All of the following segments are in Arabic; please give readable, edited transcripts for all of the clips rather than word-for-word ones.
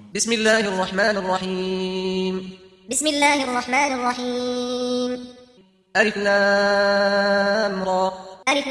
بسم الله الرحمن الرحيم. بسم الله الرحمن الرحيم. ألف لام را. ألف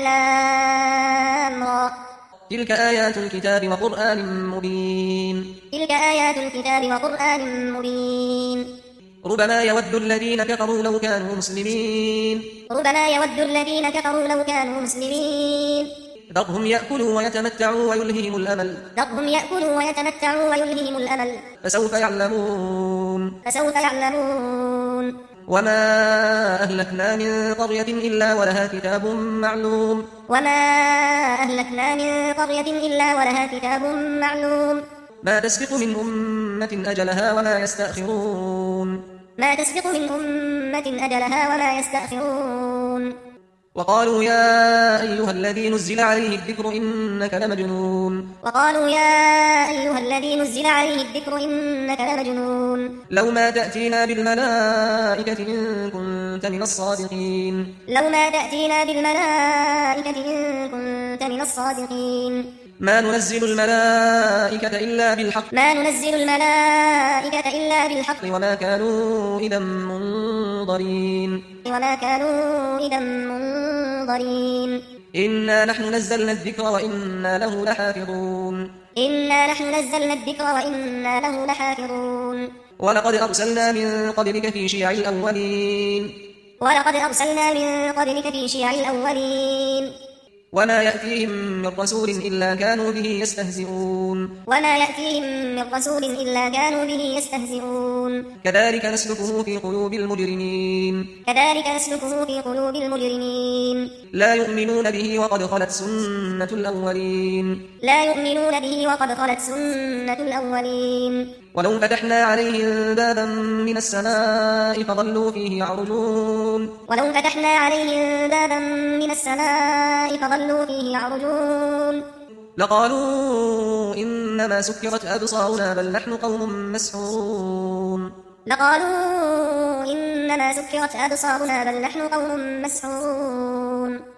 لام را. تلك آيات الكتاب وقرآن مبين. تلك آيات الكتاب وقرآن مبين. ربما يود الذين كفروا لو كانوا مسلمين. ربما يود الذين كفروا لو كانوا مسلمين. ذرهم يأكلوا ويتمتعوا ويلههم الأمل. ذرهم يأكلوا ويتمتعوا ويلههم الأمل. فسوف يعلمون. فسوف يعلمون. وما أهلكنا من قرية إلا ولها كتاب معلوم. وما أهلكنا من قرية إلا ولها كتاب معلوم. ما تسبق من أمة أجلها وما يستأخرون. ما تسبق من أمة أجلها وما يستأخرون. وقالوا يا أيها الذي نزل عليه الذكر إنك لمجنون. وقالوا يا أيها الذي نزل عليه الذكر إنك لمجنون. لو ما تأتينا بالملائكة إن كنت من الصادقين. لو ما تأتينا بالملائكة إن كنت من الصادقين. ما ننزل الملائكة إلا بالحق. ما ننزل الملائكة إلا بالحق. وما كانوا إذا منظرين. وما كانوا إذا منظرين. إنا نحن نزلنا الذكر وإنا له لحافظون. إنا نحن نزلنا الذكر وإنا له لحافظون. ولقد أرسلنا من قبلك في شيع الأولين. ولقد أرسلنا من قبلك في شيع الأولين. وما يأتيهم من رسول إلا كانوا به يستهزئون. وما يأتيهم من رسول إلا كانوا به يستهزئون. كذلك نسلكه في قلوب المجرمين. كذلك نسلكه في قلوب المجرمين. لا يؤمنون به وقد خلت سنة الأولين. لا يؤمنون به وقد خلت سنة الأولين. ولو فتحنا عليهم بابا من السماء فظلوا فيه يعرجون. ولو فتحنا عليهم بابا من السماء فظلوا فيه يعرجون. لقالوا إنما سكرت أبصارنا بل نحن قوم مسحورون. لقالوا إنما سكرت أبصارنا بل نحن قوم مسحورون.